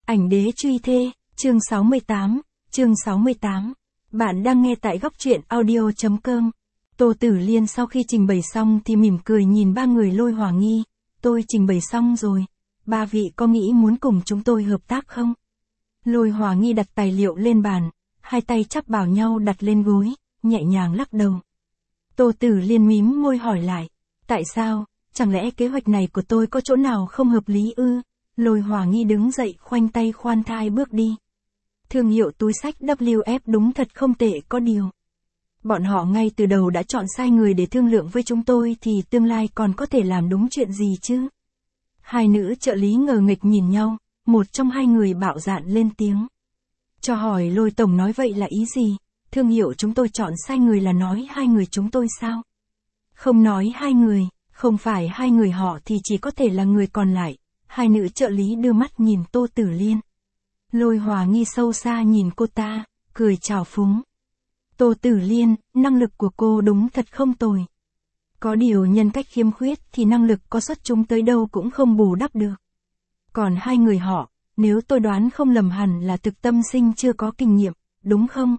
Ảnh đế truy thê, chương 68. Bạn đang nghe tại góc truyện audio.com. Tô Tử Liên sau khi trình bày xong thì mỉm cười nhìn ba người Lôi Hòa Nghi. Tôi trình bày xong rồi. Ba vị có nghĩ muốn cùng chúng tôi hợp tác không? Lôi Hòa Nghi đặt tài liệu lên bàn, hai tay chắp vào nhau đặt lên gối, nhẹ nhàng lắc đầu. Tô Tử Liên mím môi hỏi lại. Tại sao? Chẳng lẽ kế hoạch này của tôi có chỗ nào không hợp lý ư? Lôi Hòa Nghi đứng dậy khoanh tay khoan thai bước đi. Thương hiệu túi xách WF đúng thật không tệ có điều. Bọn họ ngay từ đầu đã chọn sai người để thương lượng với chúng tôi thì tương lai còn có thể làm đúng chuyện gì chứ? Hai nữ trợ lý ngờ nghịch nhìn nhau, một trong hai người bạo dạn lên tiếng. Cho hỏi Lôi Tổng nói vậy là ý gì? Thương hiệu chúng tôi chọn sai người là nói hai người chúng tôi sao? Không nói hai người, không phải hai người họ thì chỉ có thể là người còn lại. Hai nữ trợ lý đưa mắt nhìn Tô Tử Liên. Lôi Hòa Nghi sâu xa nhìn cô ta, cười trào phúng. Tô Tử Liên, năng lực của cô đúng thật không tồi. Có điều nhân cách khiếm khuyết thì năng lực có xuất chúng tới đâu cũng không bù đắp được. Còn hai người họ, nếu tôi đoán không lầm hẳn là thực tâm sinh chưa có kinh nghiệm, đúng không?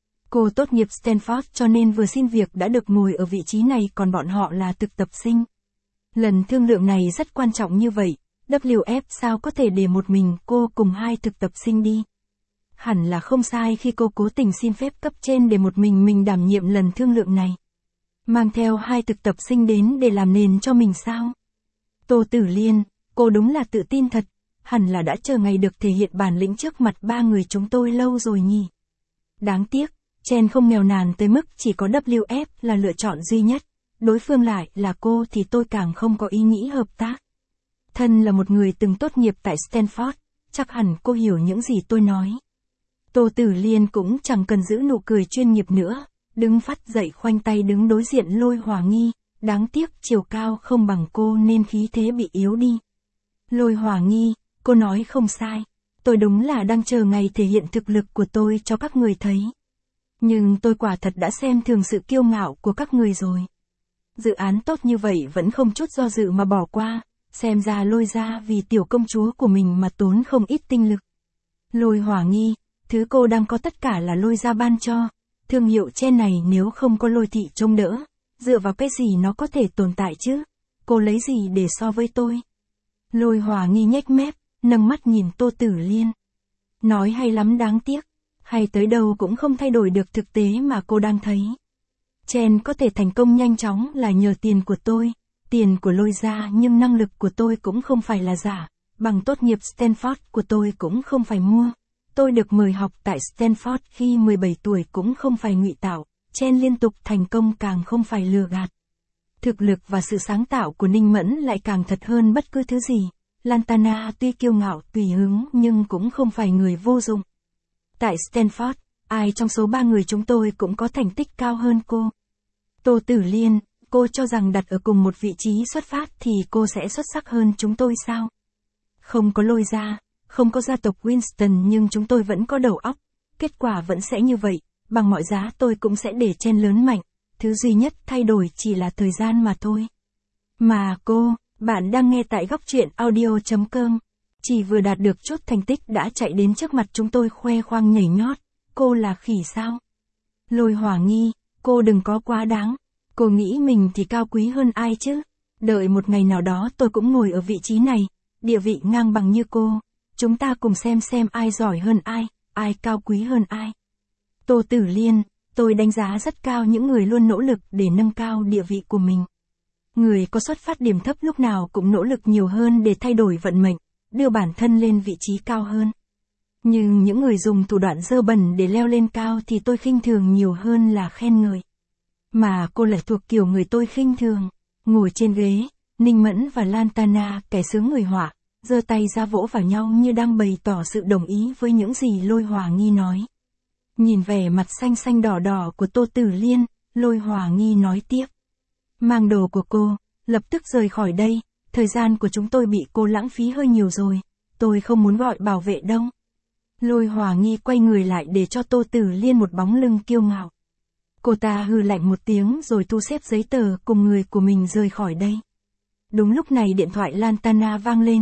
Cô tốt nghiệp Stanford cho nên vừa xin việc đã được ngồi ở vị trí này còn bọn họ là thực tập sinh. Lần thương lượng này rất quan trọng như vậy. WF sao có thể để một mình cô cùng hai thực tập sinh đi? Hẳn là không sai khi cô cố tình xin phép cấp trên để một mình đảm nhiệm lần thương lượng này. Mang theo hai thực tập sinh đến để làm nền cho mình sao? Tô Tử Liên, cô đúng là tự tin thật, hẳn là đã chờ ngày được thể hiện bản lĩnh trước mặt ba người chúng tôi lâu rồi nhỉ. Đáng tiếc, Chen không nghèo nàn tới mức chỉ có WF là lựa chọn duy nhất, đối phương lại là cô thì tôi càng không có ý nghĩ hợp tác. Thân là một người từng tốt nghiệp tại Stanford, chắc hẳn cô hiểu những gì tôi nói. Tô Tử Liên cũng chẳng cần giữ nụ cười chuyên nghiệp nữa, đứng phắt dậy khoanh tay đứng đối diện Lôi Hòa Nghi, đáng tiếc chiều cao không bằng cô nên khí thế bị yếu đi. Lôi Hòa Nghi, cô nói không sai, tôi đúng là đang chờ ngày thể hiện thực lực của tôi cho các người thấy. Nhưng tôi quả thật đã xem thường sự kiêu ngạo của các người rồi. Dự án tốt như vậy vẫn không chút do dự mà bỏ qua. Xem ra Lôi gia vì tiểu công chúa của mình mà tốn không ít tinh lực. Lôi Hòa Nghi, thứ cô đang có tất cả là Lôi gia ban cho. Thương hiệu Chen này nếu không có Lôi thị trông đỡ, dựa vào cái gì nó có thể tồn tại chứ? Cô lấy gì để so với tôi? Lôi Hòa Nghi nhếch mép, nâng mắt nhìn Tô Tử Liên. Nói hay lắm đáng tiếc, hay tới đâu cũng không thay đổi được thực tế mà cô đang thấy. Chen có thể thành công nhanh chóng là nhờ tiền của tôi. Tiền của Lôi gia nhưng năng lực của tôi cũng không phải là giả, bằng tốt nghiệp Stanford của tôi cũng không phải mua. Tôi được mời học tại Stanford khi 17 tuổi cũng không phải ngụy tạo, Chen liên tục thành công càng không phải lừa gạt. Thực lực và sự sáng tạo của Ninh Mẫn lại càng thật hơn bất cứ thứ gì. Lantana tuy kiêu ngạo tùy hứng nhưng cũng không phải người vô dụng. Tại Stanford, ai trong số ba người chúng tôi cũng có thành tích cao hơn cô. Tô Tử Liên, cô cho rằng đặt ở cùng một vị trí xuất phát thì cô sẽ xuất sắc hơn chúng tôi sao? Không có Lôi gia, không có gia tộc Winston nhưng chúng tôi vẫn có đầu óc. Kết quả vẫn sẽ như vậy, bằng mọi giá tôi cũng sẽ để Chen lớn mạnh. Thứ duy nhất thay đổi chỉ là thời gian mà thôi. Mà cô, bạn đang nghe tại góc truyện audio.com. Chỉ vừa đạt được chút thành tích đã chạy đến trước mặt chúng tôi khoe khoang nhảy nhót. Cô là khỉ sao? Lôi Hòa Nghi, cô đừng có quá đáng. Cô nghĩ mình thì cao quý hơn ai chứ? Đợi một ngày nào đó tôi cũng ngồi ở vị trí này, địa vị ngang bằng như cô. Chúng ta cùng xem ai giỏi hơn ai cao quý hơn ai. Tô Tử Liên, tôi đánh giá rất cao những người luôn nỗ lực để nâng cao địa vị của mình. Người có xuất phát điểm thấp lúc nào cũng nỗ lực nhiều hơn để thay đổi vận mệnh, đưa bản thân lên vị trí cao hơn. Nhưng những người dùng thủ đoạn dơ bẩn để leo lên cao thì tôi khinh thường nhiều hơn là khen ngợi. Mà cô lại thuộc kiểu người tôi khinh thường. Ngồi trên ghế, Ninh Mẫn và Lantana kẻ sướng người họa, giơ tay ra vỗ vào nhau như đang bày tỏ sự đồng ý với những gì Lôi Hòa Nghi nói. Nhìn vẻ mặt xanh xanh đỏ đỏ của Tô Tử Liên, Lôi Hòa Nghi nói tiếp. Mang đồ của cô, lập tức rời khỏi đây, thời gian của chúng tôi bị cô lãng phí hơi nhiều rồi, tôi không muốn gọi bảo vệ đâu. Lôi Hòa Nghi quay người lại để cho Tô Tử Liên một bóng lưng kiêu ngạo. Cô ta hừ lạnh một tiếng rồi thu xếp giấy tờ cùng người của mình rời khỏi đây. Đúng lúc này điện thoại Lantana vang lên,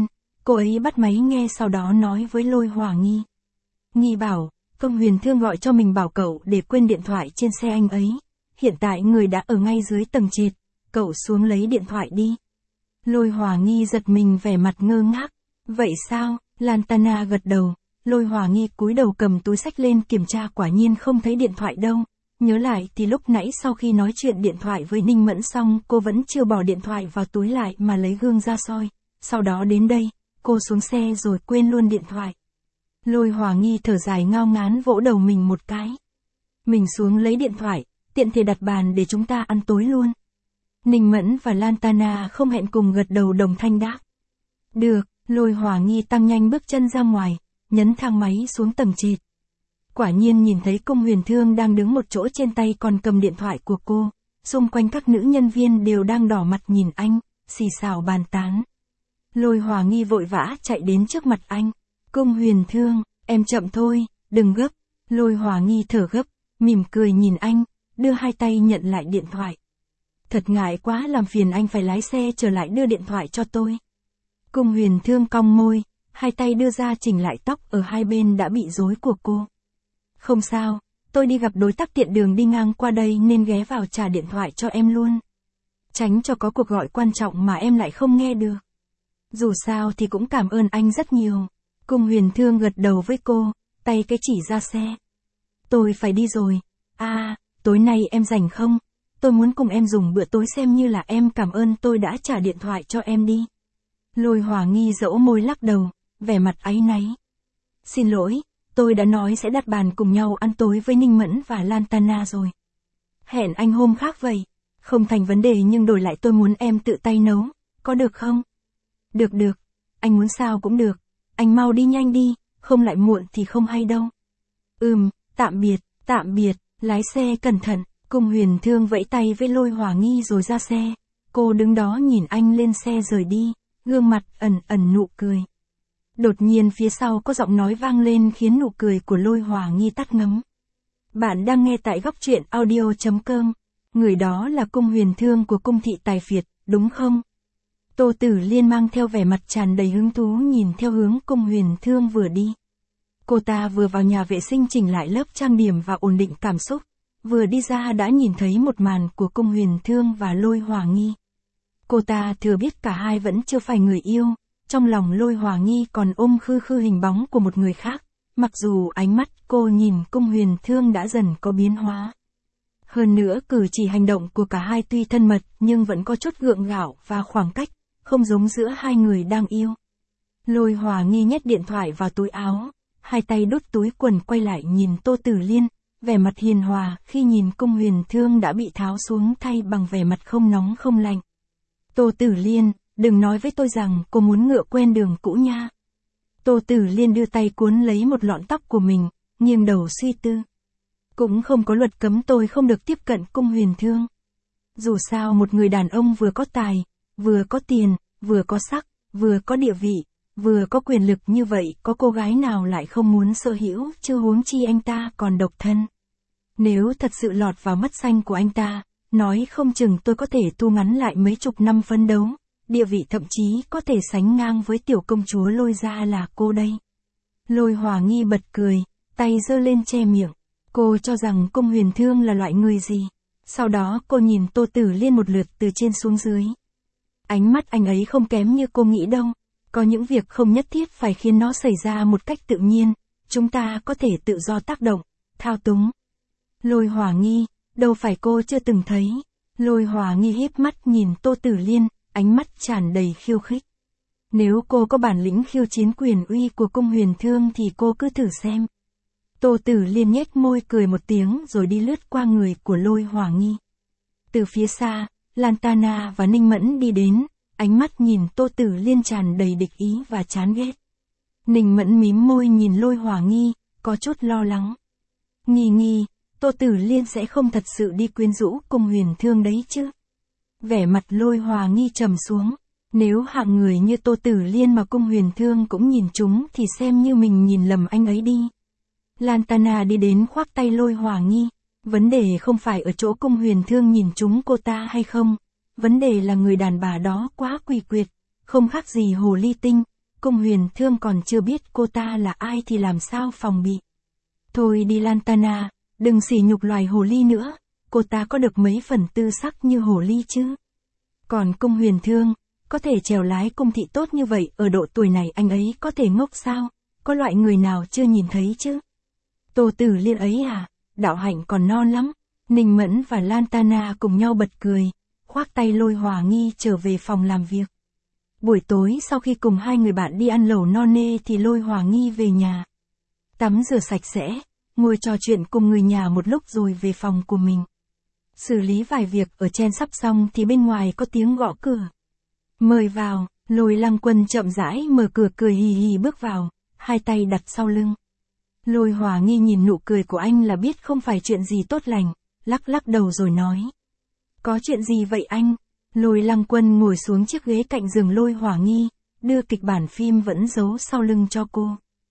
Cô ấy bắt máy nghe sau đó nói với Lôi Hòa Nghi. Nghi bảo, Công Huyền Thương gọi cho mình bảo cậu để quên điện thoại trên xe anh ấy. Hiện tại người đã ở ngay dưới tầng trệt, cậu xuống lấy điện thoại đi. Lôi Hòa Nghi giật mình vẻ mặt ngơ ngác. Vậy sao? Lantana gật đầu. Lôi Hòa Nghi cúi đầu cầm túi xách lên kiểm tra, quả nhiên không thấy điện thoại đâu. Nhớ lại thì lúc nãy sau khi nói chuyện điện thoại với Ninh Mẫn xong, cô vẫn chưa bỏ điện thoại vào túi lại mà lấy gương ra soi. Sau đó đến đây, cô xuống xe rồi quên luôn điện thoại. Lôi Hòa Nghi thở dài ngao ngán vỗ đầu mình một cái. Mình xuống lấy điện thoại, tiện thể đặt bàn để chúng ta ăn tối luôn. Ninh Mẫn và Lantana không hẹn cùng gật đầu đồng thanh đáp. Được, Lôi Hòa Nghi tăng nhanh bước chân ra ngoài, nhấn thang máy xuống tầng trệt. Quả nhiên nhìn thấy Công Huyền Thương đang đứng một chỗ, trên tay còn cầm điện thoại của cô. Xung quanh các nữ nhân viên đều đang đỏ mặt nhìn anh, xì xào bàn tán. Lôi Hòa Nghi vội vã chạy đến trước mặt anh. Công Huyền Thương, em chậm thôi, đừng gấp. Lôi Hòa Nghi thở gấp, mỉm cười nhìn anh, đưa hai tay nhận lại điện thoại. Thật ngại quá, làm phiền anh phải lái xe trở lại đưa điện thoại cho tôi. Công Huyền Thương cong môi, hai tay đưa ra chỉnh lại tóc ở hai bên đã bị rối của cô. Không sao, tôi đi gặp đối tác tiện đường đi ngang qua đây nên ghé vào trả điện thoại cho em luôn. Tránh cho có cuộc gọi quan trọng mà em lại không nghe được. Dù sao thì cũng cảm ơn anh rất nhiều. Công Huyền Thương gật đầu với cô, tay cái chỉ ra xe. Tôi phải đi rồi. Tối nay em rảnh không? Tôi muốn cùng em dùng bữa tối, xem như là em cảm ơn tôi đã trả điện thoại cho em đi. Lôi Hòa Nghi dẫu môi lắc đầu, vẻ mặt áy náy. Xin lỗi, tôi đã nói sẽ đặt bàn cùng nhau ăn tối với Ninh Mẫn và Lantana rồi. Hẹn anh hôm khác vậy. Không thành vấn đề, nhưng đổi lại tôi muốn em tự tay nấu, có được không? Được, anh muốn sao cũng được. Anh mau đi nhanh đi, không lại muộn thì không hay đâu. Tạm biệt, lái xe cẩn thận. Công Huyền Thương vẫy tay với Lôi Hòa Nghi rồi ra xe. Cô đứng đó nhìn anh lên xe rời đi, gương mặt ẩn nụ cười. Đột nhiên phía sau có giọng nói vang lên khiến nụ cười của Lôi Hòa Nghi tắt ngấm. Bạn đang nghe tại góc truyện audio.com. Người đó là Công Huyền Thương của Cung thị Tài Phiệt, đúng không? Tô Tử Liên mang theo vẻ mặt tràn đầy hứng thú nhìn theo hướng Công Huyền Thương vừa đi. Cô ta vừa vào nhà vệ sinh chỉnh lại lớp trang điểm và ổn định cảm xúc, vừa đi ra đã nhìn thấy một màn của Công Huyền Thương và Lôi Hòa Nghi. Cô ta thừa biết cả hai vẫn chưa phải người yêu, trong lòng Lôi Hòa Nghi còn ôm khư hình bóng của một người khác, mặc dù ánh mắt cô nhìn Công Huyền Thương đã dần có biến hóa. Hơn nữa cử chỉ hành động của cả hai tuy thân mật nhưng vẫn có chút gượng gạo và khoảng cách, không giống giữa hai người đang yêu. Lôi Hòa Nghi nhét điện thoại vào túi áo, hai tay đút túi quần quay lại nhìn Tô Tử Liên, vẻ mặt hiền hòa khi nhìn Công Huyền Thương đã bị tháo xuống thay bằng vẻ mặt không nóng không lạnh. Tô Tử Liên, đừng nói với tôi rằng cô muốn ngựa quen đường cũ nha. Tô Tử Liên đưa tay cuốn lấy một lọn tóc của mình, nghiêng đầu suy tư. Cũng không có luật cấm tôi không được tiếp cận Công Huyền Thương. Dù sao một người đàn ông vừa có tài, vừa có tiền, vừa có sắc, vừa có địa vị, vừa có quyền lực như vậy, có cô gái nào lại không muốn sở hữu, chứ huống chi anh ta còn độc thân. Nếu thật sự lọt vào mắt xanh của anh ta, nói không chừng tôi có thể tu ngắn lại mấy chục năm phấn đấu, địa vị thậm chí có thể sánh ngang với tiểu công chúa Lôi gia là cô đây. Lôi Hòa Nghi bật cười, tay giơ lên che miệng. Cô cho rằng Công Huyền Thương là loại người gì? Sau đó cô nhìn Tô Tử Liên một lượt từ trên xuống dưới. Ánh mắt anh ấy không kém như cô nghĩ đâu. Có những việc không nhất thiết phải khiến nó xảy ra một cách tự nhiên, chúng ta có thể tự do tác động, thao túng. Lôi Hòa Nghi, đâu phải cô chưa từng thấy. Lôi Hòa Nghi híp mắt nhìn Tô Tử Liên, ánh mắt tràn đầy khiêu khích. Nếu cô có bản lĩnh khiêu chiến quyền uy của Công Huyền Thương thì cô cứ thử xem. Tô Tử Liên nhếch môi cười một tiếng rồi đi lướt qua người của Lôi Hòa Nghi. Từ phía xa, Lantana và Ninh Mẫn đi đến, ánh mắt nhìn Tô Tử Liên tràn đầy địch ý và chán ghét. Ninh Mẫn mím môi nhìn Lôi Hòa Nghi, có chút lo lắng. Nghi, Tô Tử Liên sẽ không thật sự đi quyến rũ Công Huyền Thương đấy chứ? Vẻ mặt Lôi Hòa Nghi trầm xuống. Nếu hạng người như Tô Tử Liên mà Công Huyền Thương cũng nhìn chúng thì xem như mình nhìn lầm anh ấy đi. Lantana đi đến khoác tay Lôi Hòa Nghi. Vấn đề không phải ở chỗ Công Huyền Thương nhìn chúng cô ta hay không. Vấn đề là người đàn bà đó quá quỷ quyệt, không khác gì hồ ly tinh, Cung Huyền Thương còn chưa biết cô ta là ai thì làm sao phòng bị. Thôi đi Lantana, đừng sỉ nhục loài hồ ly nữa, cô ta có được mấy phần tư sắc như hồ ly chứ. Còn Cung Huyền Thương, có thể chèo lái cung thị tốt như vậy ở độ tuổi này anh ấy có thể ngốc sao, có loại người nào chưa nhìn thấy chứ. Tô Tử Liên ấy à, đạo hạnh còn non lắm. Ninh Mẫn và Lantana cùng nhau bật cười, khoác tay lôi Hòa Nghi trở về phòng làm việc. Buổi tối sau khi cùng hai người bạn đi ăn lẩu no nê thì lôi Hòa Nghi về nhà. Tắm rửa sạch sẽ, ngồi trò chuyện cùng người nhà một lúc rồi về phòng của mình. Xử lý vài việc ở trên sắp xong thì bên ngoài có tiếng gõ cửa. Mời vào, Lôi Lăng Quân chậm rãi mở cửa cười hì hì bước vào, hai tay đặt sau lưng. Lôi Hòa Nghi nhìn nụ cười của anh là biết không phải chuyện gì tốt lành, lắc lắc đầu rồi nói. Có chuyện gì vậy anh? Lôi Lăng Quân ngồi xuống chiếc ghế cạnh giường Lôi Hòa Nghi, đưa kịch bản phim vẫn giấu sau lưng cho cô.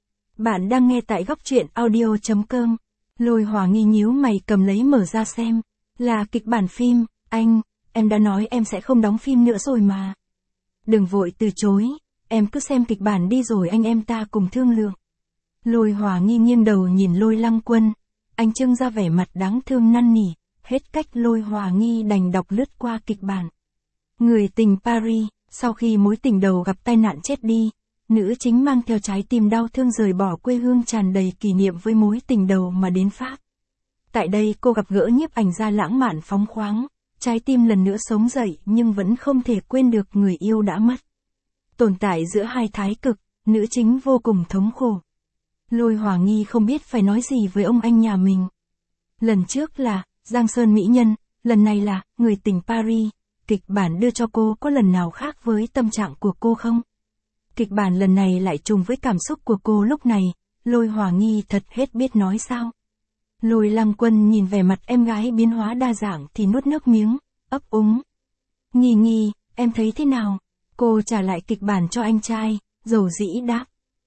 Bạn đang nghe tại góc truyện audio.com. Lôi Hòa Nghi nhíu mày cầm lấy mở ra xem. Là kịch bản phim, anh, em đã nói em sẽ không đóng phim nữa rồi mà. Đừng vội từ chối, em cứ xem kịch bản đi rồi anh em ta cùng thương lượng. Lôi Hòa Nghi nghiêng đầu nhìn Lôi Lăng Quân, anh trưng ra vẻ mặt đáng thương năn nỉ, hết cách Lôi Hòa Nghi đành đọc lướt qua kịch bản. Người tình Paris, sau khi mối tình đầu gặp tai nạn chết đi, nữ chính mang theo trái tim đau thương rời bỏ quê hương tràn đầy kỷ niệm với mối tình đầu mà đến Pháp. Tại đây cô gặp gỡ nhiếp ảnh gia lãng mạn phóng khoáng, trái tim lần nữa sống dậy nhưng vẫn không thể quên được người yêu đã mất. Tồn tại giữa hai thái cực, nữ chính vô cùng thống khổ. Lôi Hòa Nghi không biết phải nói gì với ông anh nhà mình. Lần trước là Giang Sơn Mỹ Nhân, lần này là Người tình Paris. Kịch bản đưa cho cô có lần nào khác với tâm trạng của cô không? Kịch bản lần này lại trùng với cảm xúc của cô lúc này, Lôi Hòa Nghi thật hết biết nói sao. Lôi Lăng Quân nhìn vẻ mặt em gái biến hóa đa dạng thì nuốt nước miếng, ấp úng. Nghi Nghi, em thấy thế nào? Cô trả lại kịch bản cho anh trai, dầu dĩ đáp.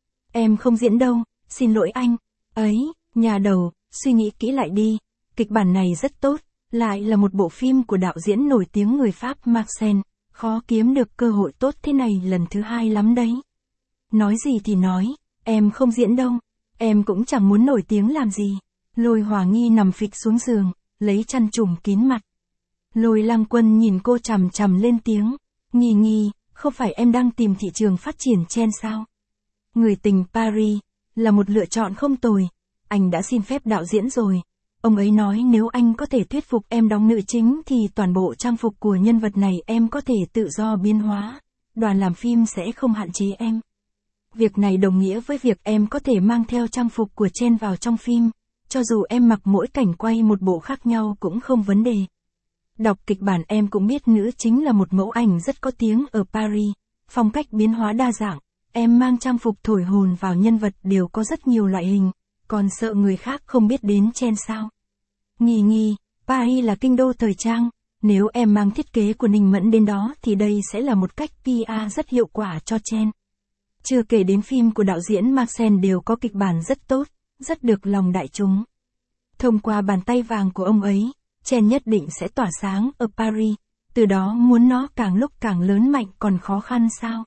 Em không diễn đâu, xin lỗi anh. Ấy, nhà đầu, suy nghĩ kỹ lại đi, kịch bản này rất tốt, lại là một bộ phim của đạo diễn nổi tiếng người Pháp Marcel, khó kiếm được cơ hội tốt thế này lần thứ hai lắm đấy. Nói gì thì nói, em không diễn đâu, em cũng chẳng muốn nổi tiếng làm gì. Lôi Hòa Nghi nằm phịch xuống giường, lấy chăn trùm kín mặt. Lôi Lăng Quân nhìn cô chằm chằm lên tiếng. Nghi Nghi, không phải em đang tìm thị trường phát triển trên sao? Người tình Paris, là một lựa chọn không tồi. Anh đã xin phép đạo diễn rồi. Ông ấy nói nếu anh có thể thuyết phục em đóng nữ chính thì toàn bộ trang phục của nhân vật này em có thể tự do biến hóa. Đoàn làm phim sẽ không hạn chế em. Việc này đồng nghĩa với việc em có thể mang theo trang phục của Chen vào trong phim. Cho dù em mặc mỗi cảnh quay một bộ khác nhau cũng không vấn đề. Đọc kịch bản em cũng biết nữ chính là một mẫu ảnh rất có tiếng ở Paris. Phong cách biến hóa đa dạng. Em mang trang phục thổi hồn vào nhân vật đều có rất nhiều loại hình. Còn sợ người khác không biết đến Chen sao? Nghi Nghi, Paris là kinh đô thời trang. Nếu em mang thiết kế của Ninh Mẫn đến đó thì đây sẽ là một cách PR rất hiệu quả cho Chen. Chưa kể đến phim của đạo diễn Marcel đều có kịch bản rất tốt, rất được lòng đại chúng. Thông qua bàn tay vàng của ông ấy, Chen nhất định sẽ tỏa sáng ở Paris. Từ đó muốn nó càng lúc càng lớn mạnh còn khó khăn sao?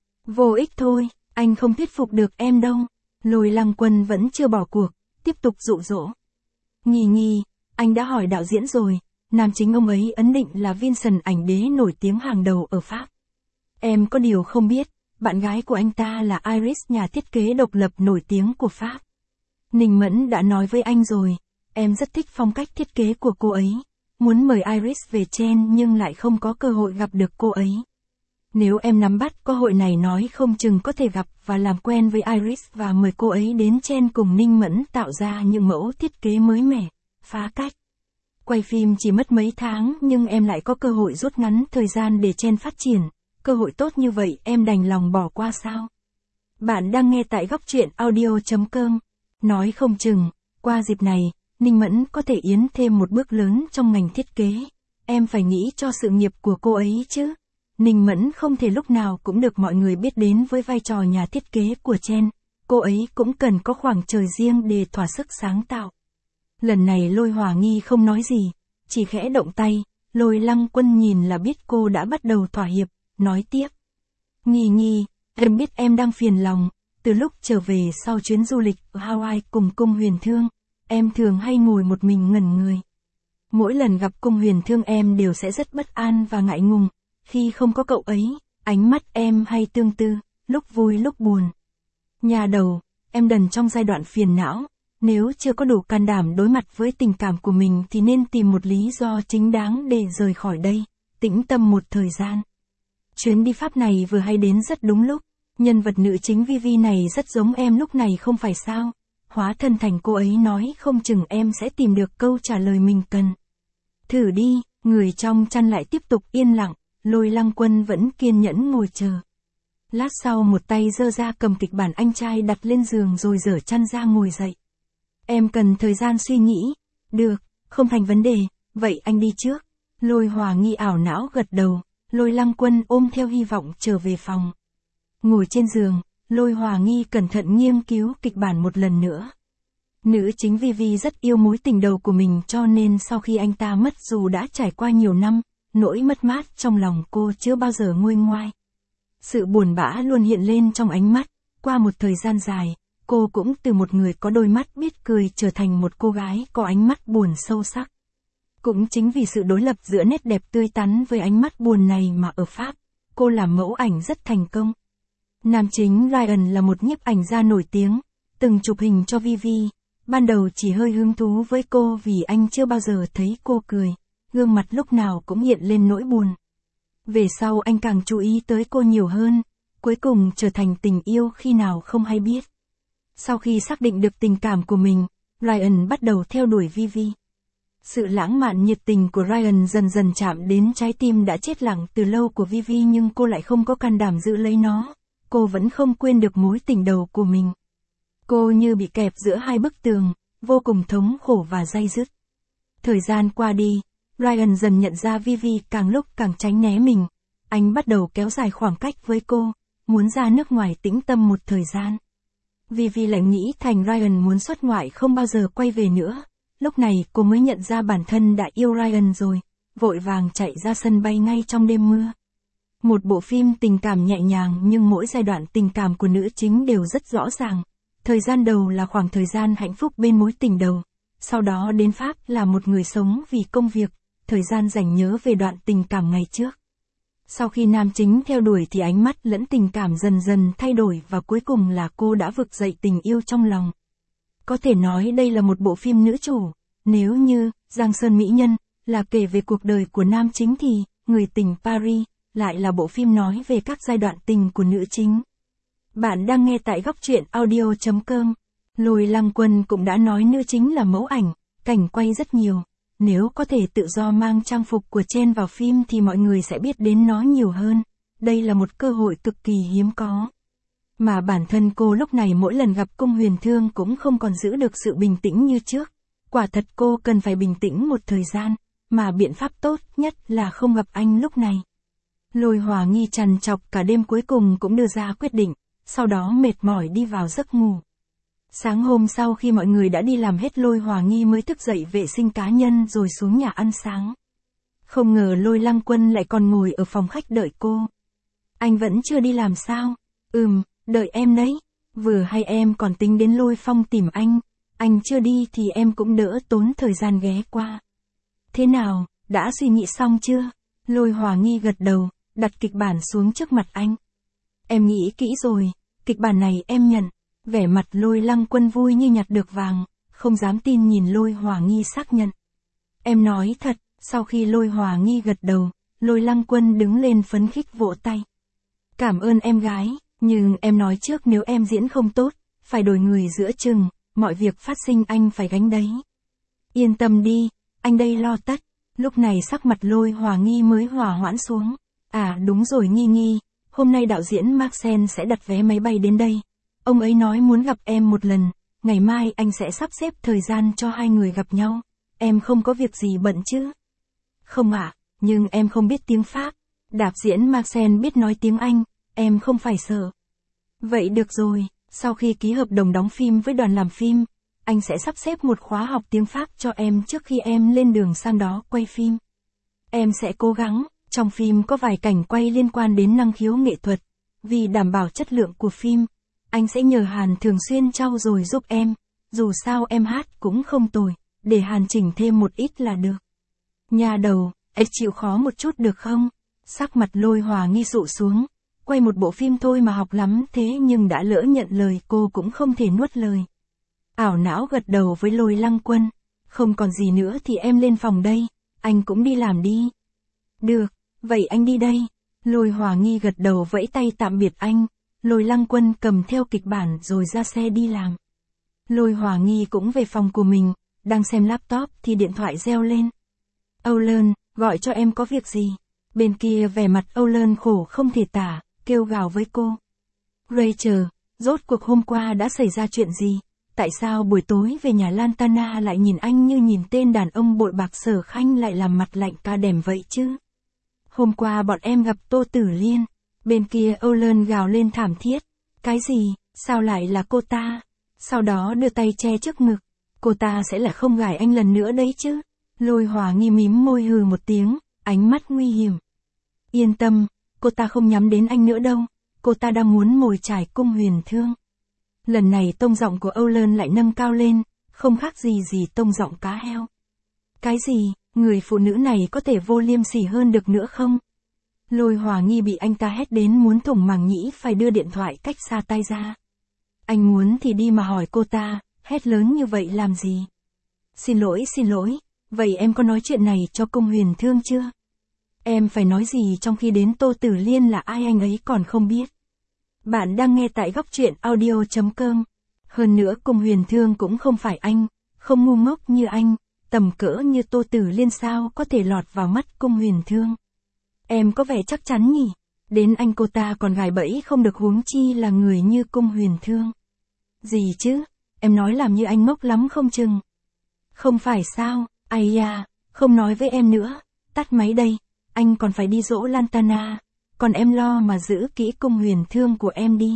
Vô ích thôi, anh không thuyết phục được em đâu. Lôi Lăng Quân vẫn chưa bỏ cuộc, tiếp tục dụ dỗ. Nghi Nghi, anh đã hỏi đạo diễn rồi, nam chính ông ấy ấn định là Vincent ảnh đế nổi tiếng hàng đầu ở Pháp. Em có điều không biết, bạn gái của anh ta là Iris, nhà thiết kế độc lập nổi tiếng của Pháp. Ninh Mẫn đã nói với anh rồi, em rất thích phong cách thiết kế của cô ấy, muốn mời Iris về Chen nhưng lại không có cơ hội gặp được cô ấy. Nếu em nắm bắt cơ hội này nói không chừng có thể gặp và làm quen với Iris và mời cô ấy đến Chen cùng Ninh Mẫn tạo ra những mẫu thiết kế mới mẻ, phá cách. Quay phim chỉ mất mấy tháng nhưng em lại có cơ hội rút ngắn thời gian để Chen phát triển. Cơ hội tốt như vậy em đành lòng bỏ qua sao? Bạn đang nghe tại góc truyện audio.com. Nói không chừng, qua dịp này, Ninh Mẫn có thể yến thêm một bước lớn trong ngành thiết kế. Em phải nghĩ cho sự nghiệp của cô ấy chứ. Ninh Mẫn không thể lúc nào cũng được mọi người biết đến với vai trò nhà thiết kế của Chen. Cô ấy cũng cần có khoảng trời riêng để thỏa sức sáng tạo. Lần này Lôi Hòa Nghi không nói gì, chỉ khẽ động tay. Lôi Lăng Quân nhìn là biết cô đã bắt đầu thỏa hiệp, nói tiếp. Nghi Nghi, Em biết em đang phiền lòng, từ lúc trở về sau chuyến du lịch ở Hawaii cùng Cung Huyền Thương, em thường hay ngồi một mình ngẩn người. Mỗi lần gặp Cung Huyền Thương em đều sẽ rất bất an và ngại ngùng, khi không có cậu ấy, ánh mắt em hay tương tư, lúc vui lúc buồn. Nhà đầu, em đần trong giai đoạn phiền não, nếu chưa có đủ can đảm đối mặt với tình cảm của mình thì nên tìm một lý do chính đáng để rời khỏi đây, tĩnh tâm một thời gian. Chuyến đi Pháp này vừa hay đến rất đúng lúc, nhân vật nữ chính Vivi này rất giống em lúc này không phải sao, hóa thân thành cô ấy nói không chừng em sẽ tìm được câu trả lời mình cần. Thử đi, người trong chăn lại tiếp tục yên lặng, Lôi Lăng Quân vẫn kiên nhẫn ngồi chờ. Lát sau một tay giơ ra cầm kịch bản anh trai đặt lên giường rồi dở chăn ra ngồi dậy. Em cần thời gian suy nghĩ. Được, không thành vấn đề, vậy anh đi trước. Lôi Hòa Nghi ảo não gật đầu, Lôi Lăng Quân ôm theo hy vọng trở về phòng. Ngồi trên giường, Lôi Hòa Nghi cẩn thận nghiên cứu kịch bản một lần nữa. Nữ chính Vivi rất yêu mối tình đầu của mình cho nên sau khi anh ta mất dù đã trải qua nhiều năm, nỗi mất mát trong lòng cô chưa bao giờ nguôi ngoai. Sự buồn bã luôn hiện lên trong ánh mắt, qua một thời gian dài, cô cũng từ một người có đôi mắt biết cười trở thành một cô gái có ánh mắt buồn sâu sắc. Cũng chính vì sự đối lập giữa nét đẹp tươi tắn với ánh mắt buồn này mà ở Pháp, cô làm mẫu ảnh rất thành công. Nam chính Ryan là một nhiếp ảnh gia nổi tiếng, từng chụp hình cho Vivi, ban đầu chỉ hơi hứng thú với cô vì anh chưa bao giờ thấy cô cười, gương mặt lúc nào cũng hiện lên nỗi buồn. Về sau anh càng chú ý tới cô nhiều hơn, cuối cùng trở thành tình yêu khi nào không hay biết. Sau khi xác định được tình cảm của mình, Ryan bắt đầu theo đuổi Vivi. Sự lãng mạn nhiệt tình của Ryan dần dần chạm đến trái tim đã chết lặng từ lâu của Vivi nhưng cô lại không có can đảm giữ lấy nó. Cô vẫn không quên được mối tình đầu của mình. Cô như bị kẹp giữa hai bức tường, vô cùng thống khổ và day dứt. Thời gian qua đi, Ryan dần nhận ra Vivi càng lúc càng tránh né mình. Anh bắt đầu kéo dài khoảng cách với cô, muốn ra nước ngoài tĩnh tâm một thời gian. Vivi lại nghĩ thành Ryan muốn xuất ngoại không bao giờ quay về nữa. Lúc này cô mới nhận ra bản thân đã yêu Ryan rồi, vội vàng chạy ra sân bay ngay trong đêm mưa. Một bộ phim tình cảm nhẹ nhàng nhưng mỗi giai đoạn tình cảm của nữ chính đều rất rõ ràng. Thời gian đầu là khoảng thời gian hạnh phúc bên mối tình đầu, sau đó đến Pháp là một người sống vì công việc, thời gian dành nhớ về đoạn tình cảm ngày trước. Sau khi nam chính theo đuổi thì ánh mắt lẫn tình cảm dần dần thay đổi và cuối cùng là cô đã vực dậy tình yêu trong lòng. Có thể nói đây là một bộ phim nữ chủ, nếu như Giang Sơn Mỹ Nhân là kể về cuộc đời của nam chính thì Người tình Paris lại là bộ phim nói về các giai đoạn tình của nữ chính. Bạn đang nghe tại góc truyện audio.com. Lôi Lăng Quân cũng đã nói nữ chính là mẫu ảnh, cảnh quay rất nhiều. Nếu có thể tự do mang trang phục của Chen vào phim thì mọi người sẽ biết đến nó nhiều hơn. Đây là một cơ hội cực kỳ hiếm có. Mà bản thân cô lúc này mỗi lần gặp Cung Huyền Thương cũng không còn giữ được sự bình tĩnh như trước. Quả thật cô cần phải bình tĩnh một thời gian, mà biện pháp tốt nhất là không gặp anh lúc này. Lôi Hòa Nghi trằn trọc cả đêm cuối cùng cũng đưa ra quyết định, sau đó mệt mỏi đi vào giấc ngủ. Sáng hôm sau khi mọi người đã đi làm hết Lôi Hòa Nghi mới thức dậy vệ sinh cá nhân rồi xuống nhà ăn sáng. Không ngờ Lôi Lăng Quân lại còn ngồi ở phòng khách đợi cô. Anh vẫn chưa đi làm sao? Đợi em đấy. Vừa hay em còn tính đến Lôi Phong tìm anh chưa đi thì em cũng đỡ tốn thời gian ghé qua. Thế nào, đã suy nghĩ xong chưa? Lôi Hòa Nghi gật đầu, đặt kịch bản xuống trước mặt anh. Em nghĩ kỹ rồi, kịch bản này em nhận. Vẻ mặt Lôi Lăng Quân vui như nhặt được vàng, không dám tin nhìn Lôi Hòa Nghi xác nhận. Em nói thật, sau khi Lôi Hòa Nghi gật đầu, Lôi Lăng Quân đứng lên phấn khích vỗ tay. Cảm ơn em gái, nhưng em nói trước nếu em diễn không tốt, phải đổi người giữa chừng, mọi việc phát sinh anh phải gánh đấy. Yên tâm đi, anh đây lo tất. Lúc này sắc mặt Lôi Hòa Nghi mới hòa hoãn xuống. À đúng rồi Nghi, hôm nay đạo diễn Maxen sẽ đặt vé máy bay đến đây. Ông ấy nói muốn gặp em một lần, ngày mai anh sẽ sắp xếp thời gian cho hai người gặp nhau. Em không có việc gì bận chứ? Không ạ, nhưng em không biết tiếng Pháp. Đạo diễn Maxen biết nói tiếng Anh, em không phải sợ. Vậy được rồi, sau khi ký hợp đồng đóng phim với đoàn làm phim, anh sẽ sắp xếp một khóa học tiếng Pháp cho em trước khi em lên đường sang đó quay phim. Em sẽ cố gắng, trong phim có vài cảnh quay liên quan đến năng khiếu nghệ thuật. Vì đảm bảo chất lượng của phim, anh sẽ nhờ Hàn thường xuyên trau dồi giúp em, dù sao em hát cũng không tồi, để Hàn chỉnh thêm một ít là được. Nhà đầu, em chịu khó một chút được không? Sắc mặt Lôi Hòa Nghi dụ xuống, quay một bộ phim thôi mà học lắm thế nhưng đã lỡ nhận lời cô cũng không thể nuốt lời. Ảo não gật đầu với Lôi Lăng Quân, không còn gì nữa thì em lên phòng đây, anh cũng đi làm đi. Được, vậy anh đi đây. Lôi Hòa Nghi gật đầu vẫy tay tạm biệt anh, Lôi Lăng Quân cầm theo kịch bản rồi ra xe đi làm. Lôi Hòa Nghi cũng về phòng của mình, đang xem laptop thì điện thoại reo lên. Âu Lơn, gọi cho em có việc gì? Bên kia vẻ mặt Âu Lơn khổ không thể tả, kêu gào với cô. Rachel, rốt cuộc hôm qua đã xảy ra chuyện gì? Tại sao buổi tối về nhà Lantana lại nhìn anh như nhìn tên đàn ông bội bạc Sở Khanh lại làm mặt lạnh ca đẻm vậy chứ? Hôm qua bọn em gặp Tô Tử Liên. Bên kia Âu Lơn gào lên thảm thiết. Cái gì? Sao lại là cô ta? Sau đó đưa tay che trước ngực. Cô ta sẽ là không gài anh lần nữa đấy chứ? Lôi Hòa Nghi mím môi hừ một tiếng, ánh mắt nguy hiểm. Yên tâm, cô ta không nhắm đến anh nữa đâu. Cô ta đang muốn mồi chài Cung Huyền Thương. Lần này tông giọng của Âu Lơn lại nâng cao lên, không khác gì tông giọng cá heo. Cái gì, người phụ nữ này có thể vô liêm sỉ hơn được nữa không? Lôi Hòa Nghi bị anh ta hét đến muốn thủng màng nhĩ phải đưa điện thoại cách xa tay ra. Anh muốn thì đi mà hỏi cô ta, hét lớn như vậy làm gì? Xin lỗi, vậy em có nói chuyện này cho Cung Huyền Thương chưa? Em phải nói gì trong khi đến Tô Tử Liên là ai anh ấy còn không biết? Bạn đang nghe tại góc truyện audio.com. Hơn nữa Cung Huyền Thương cũng không phải anh, không ngu ngốc như anh, tầm cỡ như Tô Tử Liên sao có thể lọt vào mắt Cung Huyền Thương. Em có vẻ chắc chắn nhỉ, đến anh cô ta còn gài bẫy không được huống chi là người như Cung Huyền Thương. Gì chứ, em nói làm như anh ngốc lắm không chừng. Không phải sao, ai da, không nói với em nữa, tắt máy đây, anh còn phải đi dỗ Lantana, còn em lo mà giữ kỹ Cung Huyền Thương của em đi.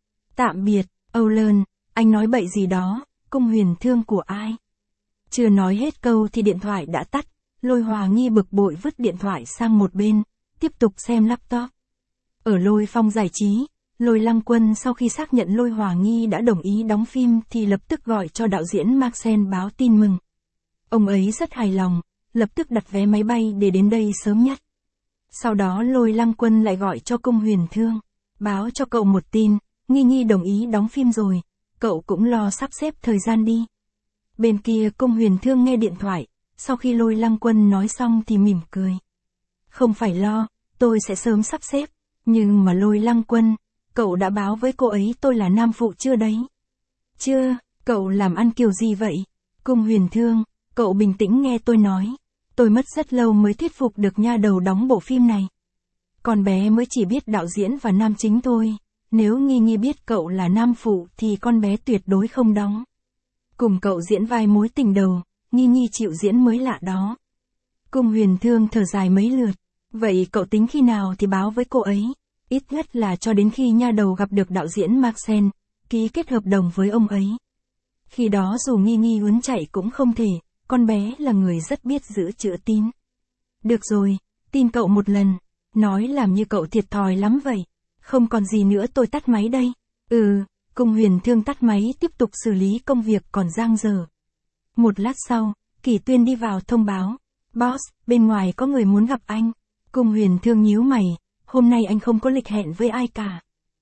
Tạm biệt, Âu Lơn, anh nói bậy gì đó, Cung Huyền Thương của ai? Chưa nói hết câu thì điện thoại đã tắt, Lôi Hòa Nghi bực bội vứt điện thoại sang một bên, tiếp tục xem laptop. Ở Lôi Phong Giải Trí, Lôi Lăng Quân sau khi xác nhận Lôi Hòa Nghi đã đồng ý đóng phim thì lập tức gọi cho đạo diễn Maxen báo tin mừng. Ông ấy rất hài lòng, lập tức đặt vé máy bay để đến đây sớm nhất. Sau đó Lôi Lăng Quân lại gọi cho Cung Huyền Thương, báo cho cậu một tin, Nghi đồng ý đóng phim rồi, cậu cũng lo sắp xếp thời gian đi. Bên kia Cung Huyền Thương nghe điện thoại, sau khi Lôi Lăng Quân nói xong thì mỉm cười. Không phải lo, tôi sẽ sớm sắp xếp, nhưng mà Lôi Lăng Quân, cậu đã báo với cô ấy tôi là nam phụ chưa đấy? Chưa, cậu làm ăn kiểu gì vậy? Cung Huyền Thương, cậu bình tĩnh nghe tôi nói. Tôi mất rất lâu mới thuyết phục được nha đầu đóng bộ phim này. Con bé mới chỉ biết đạo diễn và nam chính thôi. Nếu Nghi biết cậu là nam phụ thì con bé tuyệt đối không đóng. Cùng cậu diễn vai mối tình đầu, Nghi chịu diễn mới lạ đó. Cung Huyền Thương thở dài mấy lượt. Vậy cậu tính khi nào thì báo với cô ấy? Ít nhất là cho đến khi nha đầu gặp được đạo diễn Maxen, ký kết hợp đồng với ông ấy. Khi đó dù Nghi muốn chạy cũng không thể, con bé là người rất biết giữ chữ tín. Được rồi, tin cậu một lần, nói làm như cậu thiệt thòi lắm vậy. Không còn gì nữa tôi tắt máy đây. Cung Huyền Thương tắt máy tiếp tục xử lý công việc còn dang dở. Một lát sau, Kỷ Tuyên đi vào thông báo. Boss, bên ngoài có người muốn gặp anh. Cung Huyền Thương nhíu mày, hôm nay anh không có lịch hẹn với ai cả.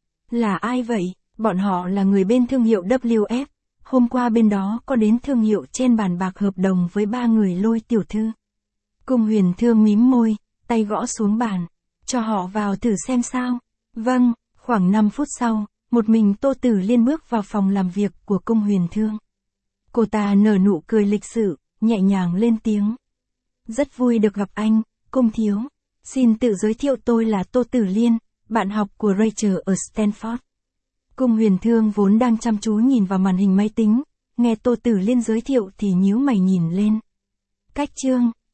Là ai vậy? Bọn họ là người bên thương hiệu WF. Hôm qua bên đó có đến thương hiệu trên bàn bạc hợp đồng với 3 người Lôi tiểu thư. Cung Huyền Thương mím môi, tay gõ xuống bàn. Cho họ vào thử xem sao. Vâng, khoảng 5 phút sau, một mình Tô Tử Liên bước vào phòng làm việc của Cung Huyền Thương. Cô ta nở nụ cười lịch sự, nhẹ nhàng lên tiếng. Rất vui được gặp anh, Cung thiếu. Xin tự giới thiệu tôi là Tô Tử Liên, bạn học của Rachel ở Stanford. Cung Huyền Thương vốn đang chăm chú nhìn vào màn hình máy tính, nghe Tô Tử Liên giới thiệu thì nhíu mày nhìn lên. Cách chương,